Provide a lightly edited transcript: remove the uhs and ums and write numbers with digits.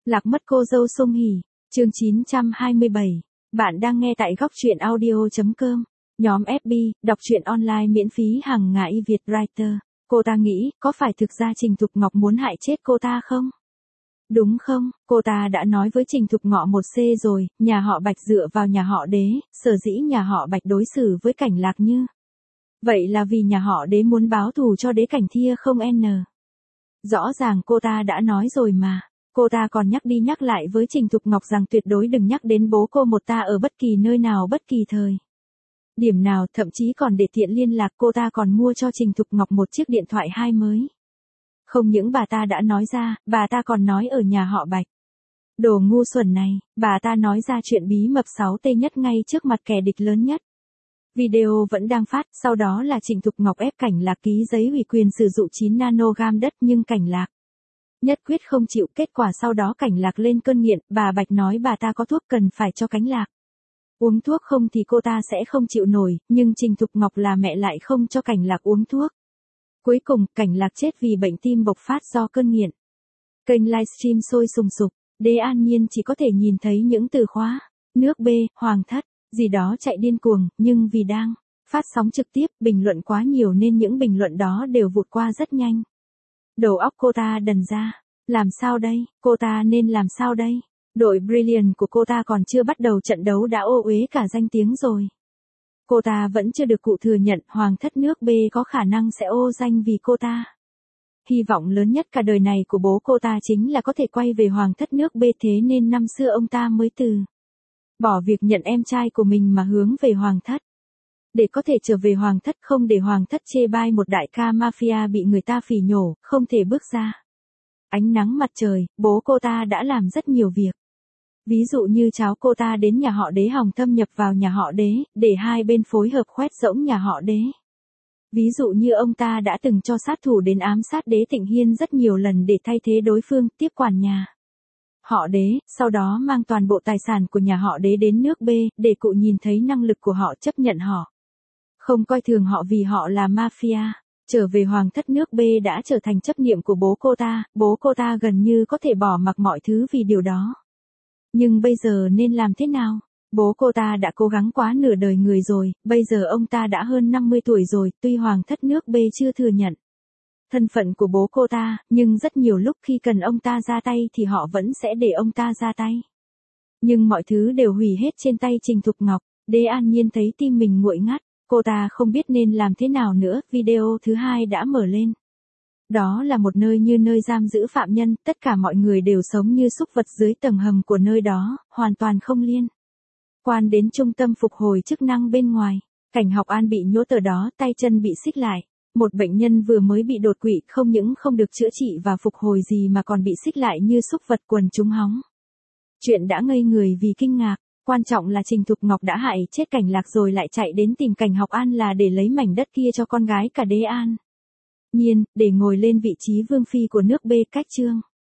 Lạc mất cô dâu Song Hỷ, chương 927. Bạn đang nghe tại góc truyện audio.com. Nhóm FB, đọc truyện online miễn phí hàng ngày Việt Writer. Cô ta nghĩ, có phải thực ra Trình Thục Ngọc muốn hại chết cô ta không? Đúng không, cô ta đã nói với Trình Thục Ngọ 1C rồi, nhà họ Bạch dựa vào nhà họ Đế, sở dĩ nhà họ Bạch đối xử với Cảnh Lạc như vậy là vì nhà họ Đế muốn báo thù cho Đế Cảnh Thia không n. Rõ ràng cô ta đã nói rồi mà. Cô ta còn nhắc đi nhắc lại với Trình Thục Ngọc rằng tuyệt đối đừng nhắc đến bố cô một ta ở bất kỳ nơi nào bất kỳ thời điểm nào, thậm chí còn để tiện liên lạc cô ta còn mua cho Trình Thục Ngọc một chiếc điện thoại 2 mới. Không những bà ta đã nói ra, bà ta còn nói ở nhà họ Bạch. Đồ ngu xuẩn này, bà ta nói ra chuyện bí mật 6T nhất ngay trước mặt kẻ địch lớn nhất. Video vẫn đang phát, sau đó là Trình Thục Ngọc ép Cảnh Lạc ký giấy ủy quyền sử dụng 9 nanogam đất nhưng Cảnh Lạc nhất quyết không chịu. Kết quả sau đó Cảnh Lạc lên cơn nghiện, bà Bạch nói bà ta có thuốc cần phải cho Cảnh Lạc uống thuốc không thì cô ta sẽ không chịu nổi, nhưng Trình Thục Ngọc là mẹ lại không cho Cảnh Lạc uống thuốc. Cuối cùng, Cảnh Lạc chết vì bệnh tim bộc phát do cơn nghiện. Kênh livestream sôi sùng sục, Đế An Nhiên chỉ có thể nhìn thấy những từ khóa, nước B, hoàng thất, gì đó chạy điên cuồng, nhưng vì đang phát sóng trực tiếp, bình luận quá nhiều nên những bình luận đó đều vụt qua rất nhanh. Đầu óc cô ta đần ra. Làm sao đây, cô ta nên làm sao đây? Đội Brilliant của cô ta còn chưa bắt đầu trận đấu đã ô uế cả danh tiếng rồi. Cô ta vẫn chưa được cụ thừa nhận hoàng thất nước B có khả năng sẽ ô danh vì cô ta. Hy vọng lớn nhất cả đời này của bố cô ta chính là có thể quay về hoàng thất nước B, thế nên năm xưa ông ta mới từ bỏ việc nhận em trai của mình mà hướng về hoàng thất. Để có thể trở về hoàng thất, không để hoàng thất chê bai một đại ca mafia bị người ta phỉ nhổ, không thể bước ra ánh nắng mặt trời, bố cô ta đã làm rất nhiều việc. Ví dụ như cháu cô ta đến nhà họ Đế hòng thâm nhập vào nhà họ Đế, để hai bên phối hợp khoét rỗng nhà họ Đế. Ví dụ như ông ta đã từng cho sát thủ đến ám sát Đế Tịnh Hiên rất nhiều lần để thay thế đối phương, tiếp quản nhà họ Đế, sau đó mang toàn bộ tài sản của nhà họ Đế đến nước B, để cụ nhìn thấy năng lực của họ, chấp nhận họ, không coi thường họ vì họ là mafia. Trở về hoàng thất nước B đã trở thành chấp niệm của bố cô ta gần như có thể bỏ mặc mọi thứ vì điều đó. Nhưng bây giờ nên làm thế nào? Bố cô ta đã cố gắng quá nửa đời người rồi, bây giờ ông ta đã hơn 50 tuổi rồi, tuy hoàng thất nước B chưa thừa nhận thân phận của bố cô ta, nhưng rất nhiều lúc khi cần ông ta ra tay thì họ vẫn sẽ để ông ta ra tay. Nhưng mọi thứ đều hủy hết trên tay Trình Thục Ngọc. Đế An Nhiên thấy tim mình nguội ngắt. Cô ta không biết nên làm thế nào nữa, video thứ 2 đã mở lên. Đó là một nơi như nơi giam giữ phạm nhân, tất cả mọi người đều sống như súc vật dưới tầng hầm của nơi đó, hoàn toàn không liên quan đến trung tâm phục hồi chức năng bên ngoài. Cảnh Học An bị nhốt ở đó, tay chân bị xích lại. Một bệnh nhân vừa mới bị đột quỵ không những không được chữa trị và phục hồi gì mà còn bị xích lại như súc vật, quần chúng hóng chuyện đã ngây người vì kinh ngạc. Quan trọng là Trình Thục Ngọc đã hại chết Cảnh Lạc rồi lại chạy đến tìm Cảnh Học An là để lấy mảnh đất kia cho con gái cả Đế An Nhiên, để ngồi lên vị trí vương phi của nước B. Cách chương